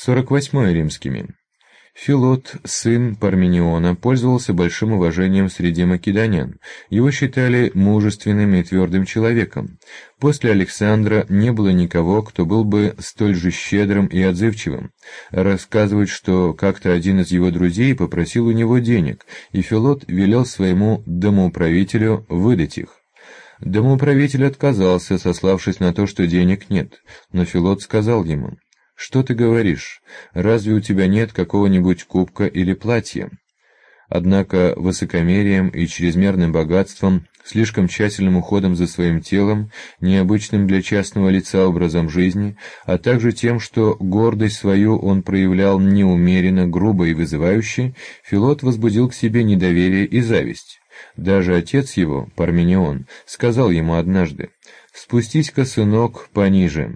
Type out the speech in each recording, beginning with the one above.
48 римскими. Филот, сын Пармениона, пользовался большим уважением среди македонян. Его считали мужественным и твердым человеком. После Александра не было никого, кто был бы столь же щедрым и отзывчивым. Рассказывают, что как-то один из его друзей попросил у него денег, и Филот велел своему домоуправителю выдать их. Домоуправитель отказался, сославшись на то, что денег нет, но Филот сказал ему: «Что ты говоришь? Разве у тебя нет какого-нибудь кубка или платья?» Однако высокомерием и чрезмерным богатством, слишком тщательным уходом за своим телом, необычным для частного лица образом жизни, а также тем, что гордость свою он проявлял неумеренно, грубо и вызывающе, Филот возбудил к себе недоверие и зависть. Даже отец его, Парменион, сказал ему однажды: «Спустись-ка, сынок, пониже».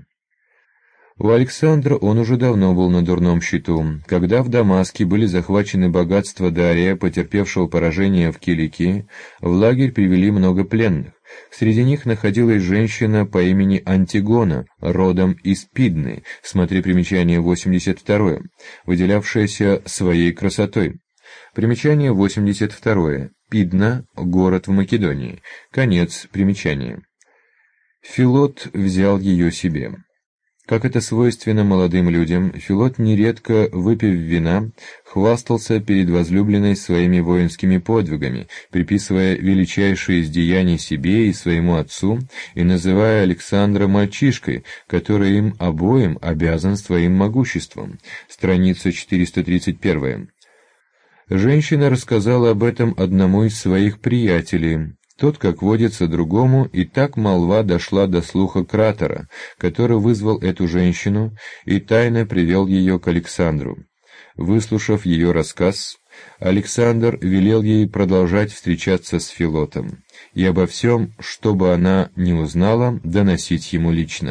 У Александра он уже давно был на дурном счету. Когда в Дамаске были захвачены богатства Дария, потерпевшего поражение в Киликии, в лагерь привели много пленных. Среди них находилась женщина по имени Антигона, родом из Пидны, смотри примечание 82, выделявшаяся своей красотой. Примечание 82. Пидна – город в Македонии. Конец примечания. Филот взял ее себе. Как это свойственно молодым людям, Филот, нередко выпив вина, хвастался перед возлюбленной своими воинскими подвигами, приписывая величайшие из деяний себе и своему отцу и называя Александра мальчишкой, который им обоим обязан своим могуществом. Страница 431. Женщина рассказала об этом одному из своих приятелей. Тот, как водится, другому, и так молва дошла до слуха Кратора, который вызвал эту женщину и тайно привел ее к Александру. Выслушав ее рассказ, Александр велел ей продолжать встречаться с Филотом и обо всем, что бы она ни узнала, доносить ему лично.